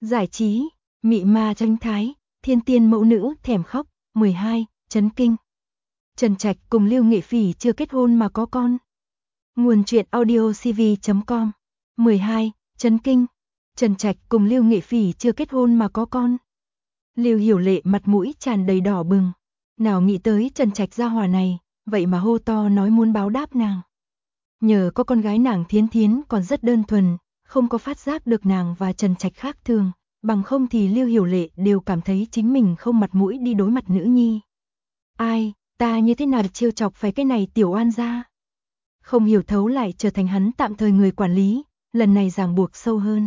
Giải trí, mị ma tranh thái, thiên tiên mẫu nữ thèm khóc. 12. Chấn kinh. Trần Trạch cùng Lưu Nghệ Phỉ chưa kết hôn mà có con. Nguồn truyện audiocv.com. 12. Chấn kinh. Trần Trạch cùng Lưu Nghệ Phỉ chưa kết hôn mà có con. Lưu Hiểu Lệ mặt mũi tràn đầy đỏ bừng. Nào nghĩ tới Trần Trạch gia hỏa này, vậy mà hô to nói muốn báo đáp nàng. Nhờ có con gái nàng Thiến Thiến còn rất đơn thuần, không có phát giác được nàng và Trần Trạch khác thường, bằng không thì Lưu Hiểu Lệ đều cảm thấy chính mình không mặt mũi đi đối mặt nữ nhi. Ai, ta như thế nào trêu chọc phải cái này tiểu oan gia? Không hiểu thấu lại trở thành hắn tạm thời người quản lý, lần này ràng buộc sâu hơn.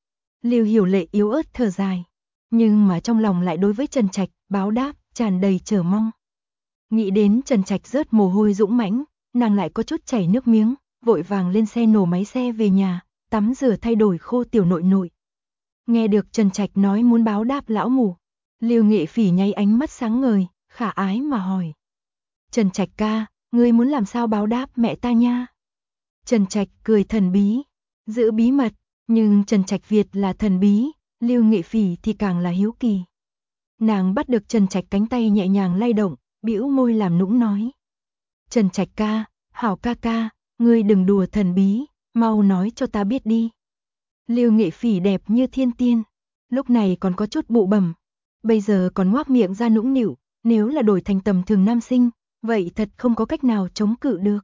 Lưu Hiểu Lệ yếu ớt thở dài, nhưng mà trong lòng lại đối với Trần Trạch báo đáp tràn đầy chờ mong. Nghĩ đến Trần Trạch rớt mồ hôi dũng mãnh, nàng lại có chút chảy nước miếng, vội vàng lên xe nổ máy xe về nhà, tắm rửa thay đổi khô tiểu nội nội. Nghe được Trần Trạch nói muốn báo đáp lão mù, Lưu Nghệ Phỉ nháy ánh mắt sáng ngời, khả ái mà hỏi. Trần Trạch ca, ngươi muốn làm sao báo đáp mẹ ta nha? Trần Trạch cười thần bí, giữ bí mật, nhưng Trần Trạch Việt là thần bí, Lưu Nghệ Phỉ thì càng là hiếu kỳ. Nàng bắt được Trần Trạch cánh tay nhẹ nhàng lay động, bĩu môi làm nũng nói. Trần Trạch ca, hảo ca ca, ngươi đừng đùa thần bí, mau nói cho ta biết đi. Lưu Nghệ Phỉ đẹp như thiên tiên, lúc này còn có chút bụ bẩm, bây giờ còn ngoác miệng ra nũng nịu, nếu là đổi thành tầm thường nam sinh, vậy thật không có cách nào chống cự được.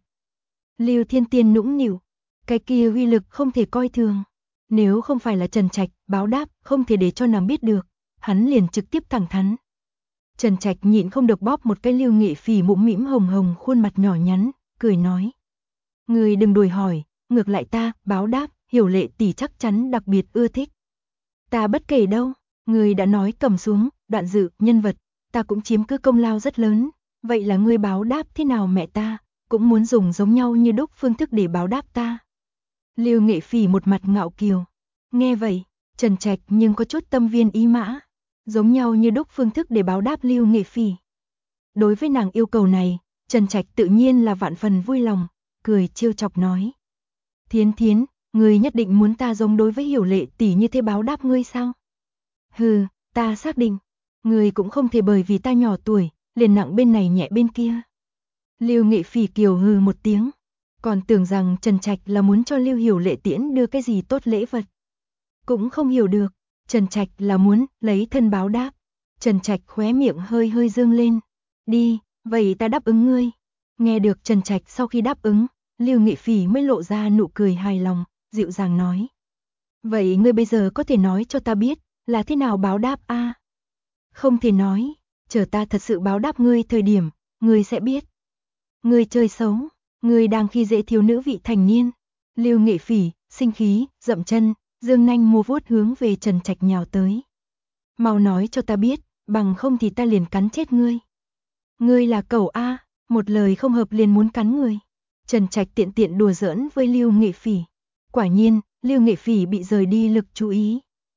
Lưu Thiên Tiên nũng nịu, cái kia uy lực không thể coi thường, nếu không phải là Trần Trạch báo đáp, không thể để cho nàng biết được, hắn liền trực tiếp thẳng thắn. Trần Trạch nhịn không được bóp một cái Lưu Nghệ Phỉ mũm mĩm hồng hồng khuôn mặt nhỏ nhắn, cười nói. Người đừng đòi hỏi, ngược lại ta, báo đáp, Hiểu Lệ tỷ chắc chắn đặc biệt ưa thích. Ta bất kể đâu, người đã nói cầm xuống, đoạn dự, nhân vật, ta cũng chiếm cứ công lao rất lớn, vậy là ngươi báo đáp thế nào mẹ ta, cũng muốn dùng giống nhau như đúc phương thức để báo đáp ta. Lưu Nghệ Phỉ một mặt ngạo kiều, nghe vậy, Trần Trạch nhưng có chút tâm viên ý mã, giống nhau như đúc phương thức để báo đáp Lưu Nghệ Phỉ. Đối với nàng yêu cầu này, Trần Trạch tự nhiên là vạn phần vui lòng, cười trêu chọc nói. Thiến Thiến, ngươi nhất định muốn ta giống đối với Hiểu Lệ tỷ như thế báo đáp ngươi sao? Hừ, ta xác định, ngươi cũng không thể bởi vì ta nhỏ tuổi, liền nặng bên này nhẹ bên kia. Lưu Nghệ Phỉ kiều hừ một tiếng, còn tưởng rằng Trần Trạch là muốn cho Lưu Hiểu Lệ tiễn đưa cái gì tốt lễ vật. Cũng không hiểu được, Trần Trạch là muốn lấy thân báo đáp. Trần Trạch khóe miệng hơi hơi dương lên. Đi, vậy ta đáp ứng ngươi. Nghe được Trần Trạch sau khi đáp ứng, Lưu Nghệ Phỉ mới lộ ra nụ cười hài lòng, dịu dàng nói. Vậy ngươi bây giờ có thể nói cho ta biết, là thế nào báo đáp a? Không thể nói, chờ ta thật sự báo đáp ngươi thời điểm, ngươi sẽ biết. Ngươi chơi xấu, ngươi đang khi dễ thiếu nữ vị thành niên. Lưu Nghệ Phỉ, sinh khí, dậm chân, dương nanh múa vuốt hướng về Trần Trạch nhào tới. Mau nói cho ta biết, bằng không thì ta liền cắn chết ngươi. Ngươi là cẩu a, một lời không hợp liền muốn cắn người. Trần Trạch tiện tiện đùa giỡn với Lưu Nghệ Phỉ. Quả nhiên, Lưu Nghệ Phỉ bị rời đi lực chú ý.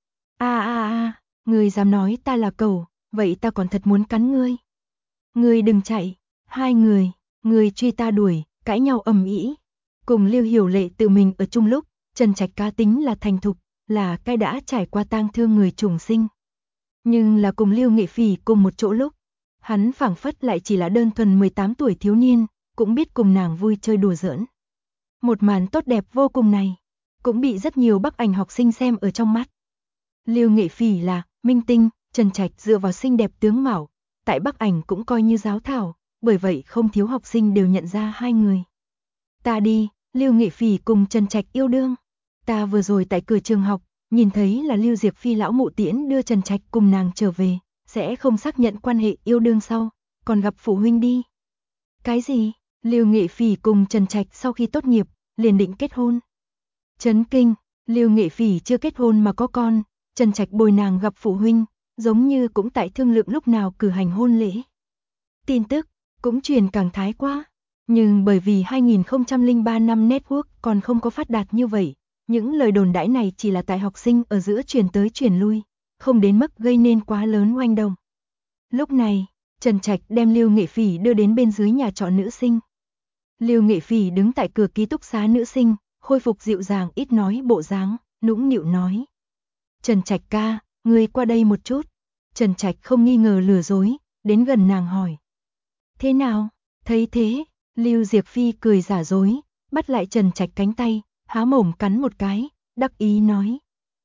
Ngươi dám nói ta là cẩu, vậy ta còn thật muốn cắn ngươi. Ngươi đừng chạy, hai người truy ta đuổi, cãi nhau ầm ĩ. Cùng Lưu Hiểu Lệ tự mình ở chung lúc, Trần Trạch cá tính là thành thục, là cái đã trải qua tang thương người trùng sinh. Nhưng là cùng Lưu Nghệ Phỉ cùng một chỗ lúc, hắn phảng phất lại chỉ là đơn thuần 18 tuổi thiếu niên, cũng biết cùng nàng vui chơi đùa giỡn. Một màn tốt đẹp vô cùng này, cũng bị rất nhiều Bắc Ảnh học sinh xem ở trong mắt. Lưu Nghệ Phỉ là minh tinh, Trần Trạch dựa vào xinh đẹp tướng mạo, tại Bắc Ảnh cũng coi như giáo thảo, bởi vậy không thiếu học sinh đều nhận ra hai người. Ta đi, Lưu Nghệ Phỉ cùng Trần Trạch yêu đương. Ta vừa rồi tại cửa trường học, nhìn thấy là Lưu Diệp Phi lão mụ tiễn đưa Trần Trạch cùng nàng trở về, sẽ không xác nhận quan hệ yêu đương sau, còn gặp phụ huynh đi. Cái gì? Lưu Nghệ Phỉ cùng Trần Trạch sau khi tốt nghiệp, liền định kết hôn. Chấn kinh, Lưu Nghệ Phỉ chưa kết hôn mà có con, Trần Trạch bồi nàng gặp phụ huynh, giống như cũng tại thương lượng lúc nào cử hành hôn lễ. Tin tức cũng truyền càng thái quá, nhưng bởi vì 2003 năm network còn không có phát đạt như vậy, những lời đồn đãi này chỉ là tại học sinh ở giữa truyền tới truyền lui, không đến mức gây nên quá lớn oanh động. Lúc này, Trần Trạch đem Lưu Nghệ Phỉ đưa đến bên dưới nhà trọ nữ sinh. Lưu Nghệ Phỉ đứng tại cửa ký túc xá nữ sinh, khôi phục dịu dàng ít nói bộ dáng, nũng nịu nói. Trần Trạch ca, ngươi qua đây một chút. Trần Trạch không nghi ngờ lừa dối, đến gần nàng hỏi. Thế nào? Thấy thế, Lưu Diệc Phi cười giả dối, bắt lại Trần Trạch cánh tay, há mồm cắn một cái, đắc ý nói.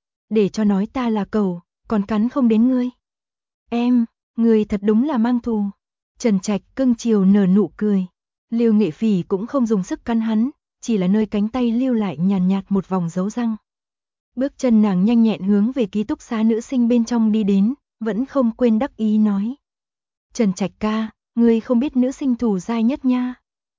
Để cho nói ta là cẩu, còn cắn không đến ngươi. Em, ngươi thật đúng là mang thù. Trần Trạch cưng chiều nở nụ cười. Lưu Nghệ Phỉ cũng không dùng sức cắn hắn, chỉ là nơi cánh tay lưu lại nhàn nhạt một vòng dấu răng. Bước chân nàng nhanh nhẹn hướng về ký túc xá nữ sinh bên trong đi đến, vẫn không quên đắc ý nói. Trần Trạch ca, ngươi không biết nữ sinh thủ giai nhất nha.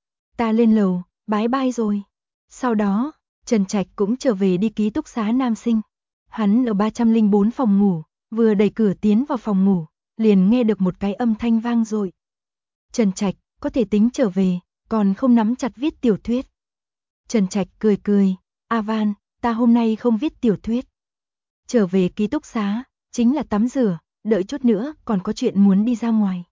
Ta lên lầu, bái bai rồi. Sau đó, Trần Trạch cũng trở về đi ký túc xá nam sinh. Hắn ở 304 phòng ngủ, vừa đẩy cửa tiến vào phòng ngủ, liền nghe được một cái âm thanh vang dội. Trần Trạch, có thể tính trở về, còn không nắm chặt viết tiểu thuyết. Trần Trạch cười cười, A Van, ta hôm nay không viết tiểu thuyết. Trở về ký túc xá, chính là tắm rửa, đợi chút nữa còn có chuyện muốn đi ra ngoài.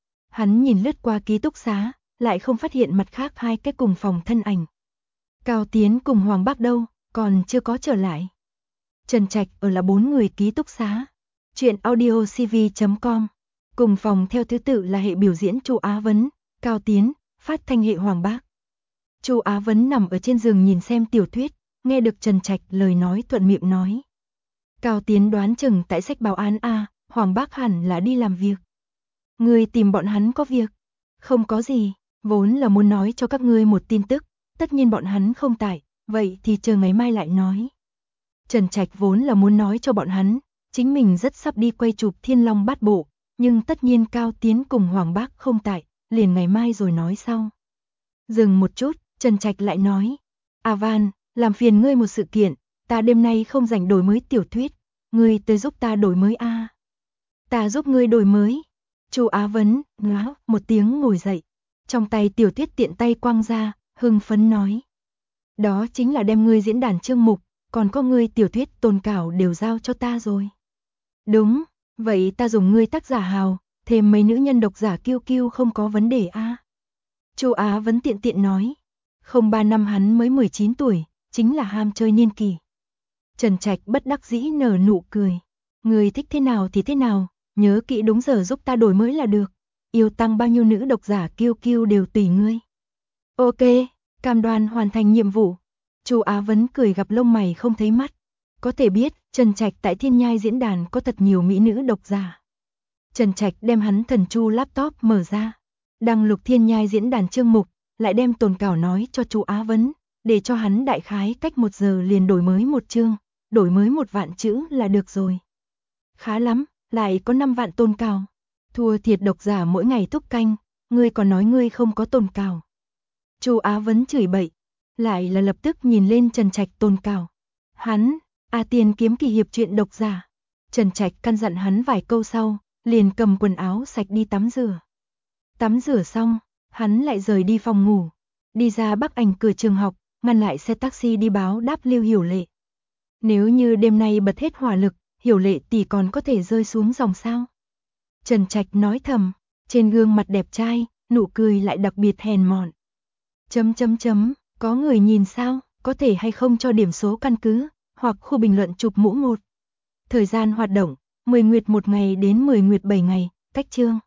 Hắn nhìn lướt qua ký túc xá, lại không phát hiện mặt khác hai cái cùng phòng thân ảnh. Cao Tiến cùng Hoàng Bác đâu, còn chưa có trở lại. Trần Trạch ở là 4 người ký túc xá. Chuyện audiocv.com. Cùng phòng theo thứ tự là hệ biểu diễn Chu Á Vấn, Cao Tiến, phát thanh hệ Hoàng Bác. Chu Á Vấn nằm ở trên giường nhìn xem tiểu thuyết, nghe được Trần Trạch lời nói thuận miệng nói. Cao Tiến đoán chừng tại sách báo án A, Hoàng Bác hẳn là đi làm việc. Ngươi tìm bọn hắn có việc? Không có gì, vốn là muốn nói cho các ngươi một tin tức, tất nhiên bọn hắn không tại, vậy thì chờ ngày mai lại nói. Trần Trạch vốn là muốn nói cho bọn hắn, chính mình rất sắp đi quay chụp Thiên Long Bát Bộ, nhưng tất nhiên Cao Tiến cùng Hoàng Bác không tại, liền ngày mai rồi nói sau. Dừng một chút, Trần Trạch lại nói, A Van, làm phiền ngươi một sự kiện, ta đêm nay không rảnh đổi mới tiểu thuyết, ngươi tới giúp ta đổi mới a. Ta giúp ngươi đổi mới. Chu Á Vấn, ngáo, một tiếng ngồi dậy, trong tay tiểu thuyết tiện tay quăng ra, hưng phấn nói. Đó chính là đem ngươi diễn đàn chương mục, còn có ngươi tiểu thuyết tồn cảo đều giao cho ta rồi. Đúng, vậy ta dùng ngươi tác giả hào, thêm mấy nữ nhân độc giả kiêu kiêu không có vấn đề a. Chu Á Vấn tiện tiện nói. 03 năm hắn mới 19 tuổi, chính là ham chơi niên kỳ. Trần Trạch bất đắc dĩ nở nụ cười. Người thích thế nào thì thế nào, nhớ kỹ đúng giờ giúp ta đổi mới là được. Yêu tăng bao nhiêu nữ độc giả kiêu kiêu đều tùy ngươi. Ok, cam đoan hoàn thành nhiệm vụ. Chu Á Vấn cười gặp lông mày không thấy mắt. Có thể biết, Trần Trạch tại Thiên Nhai diễn đàn có thật nhiều mỹ nữ độc giả. Trần Trạch đem hắn thần chu laptop mở ra, đăng lục Thiên Nhai diễn đàn chương mục, lại đem tồn cảo nói cho Chu Á Vấn, để cho hắn đại khái cách 1 giờ liền đổi mới một chương, đổi mới 1 vạn chữ là được rồi. Khá lắm, lại có 5 vạn tồn cảo. Thua thiệt độc giả mỗi ngày thúc canh, ngươi còn nói ngươi không có tồn cảo. Chu Á Vấn chửi bậy, lại là lập tức nhìn lên Trần Trạch tồn cảo. Hắn, tiền kiếm kỳ hiệp truyện độc giả. Trần Trạch căn dặn hắn vài câu sau, liền cầm quần áo sạch đi tắm rửa. Tắm rửa xong, hắn lại rời đi phòng ngủ, đi ra Bắc Ảnh cửa trường học, ngăn lại xe taxi đi báo đáp Lưu Hiểu Lệ. Nếu như đêm nay bật hết hỏa lực, Hiểu Lệ tỷ còn có thể rơi xuống dòng sao? Trần Trạch nói thầm, trên gương mặt đẹp trai, nụ cười lại đặc biệt hèn mọn. Có người nhìn sao, có thể hay không cho điểm số căn cứ, hoặc khu bình luận chụp mũ 1. Thời gian hoạt động, 10 nguyệt 1 ngày đến 10 nguyệt 7 ngày, cách chương.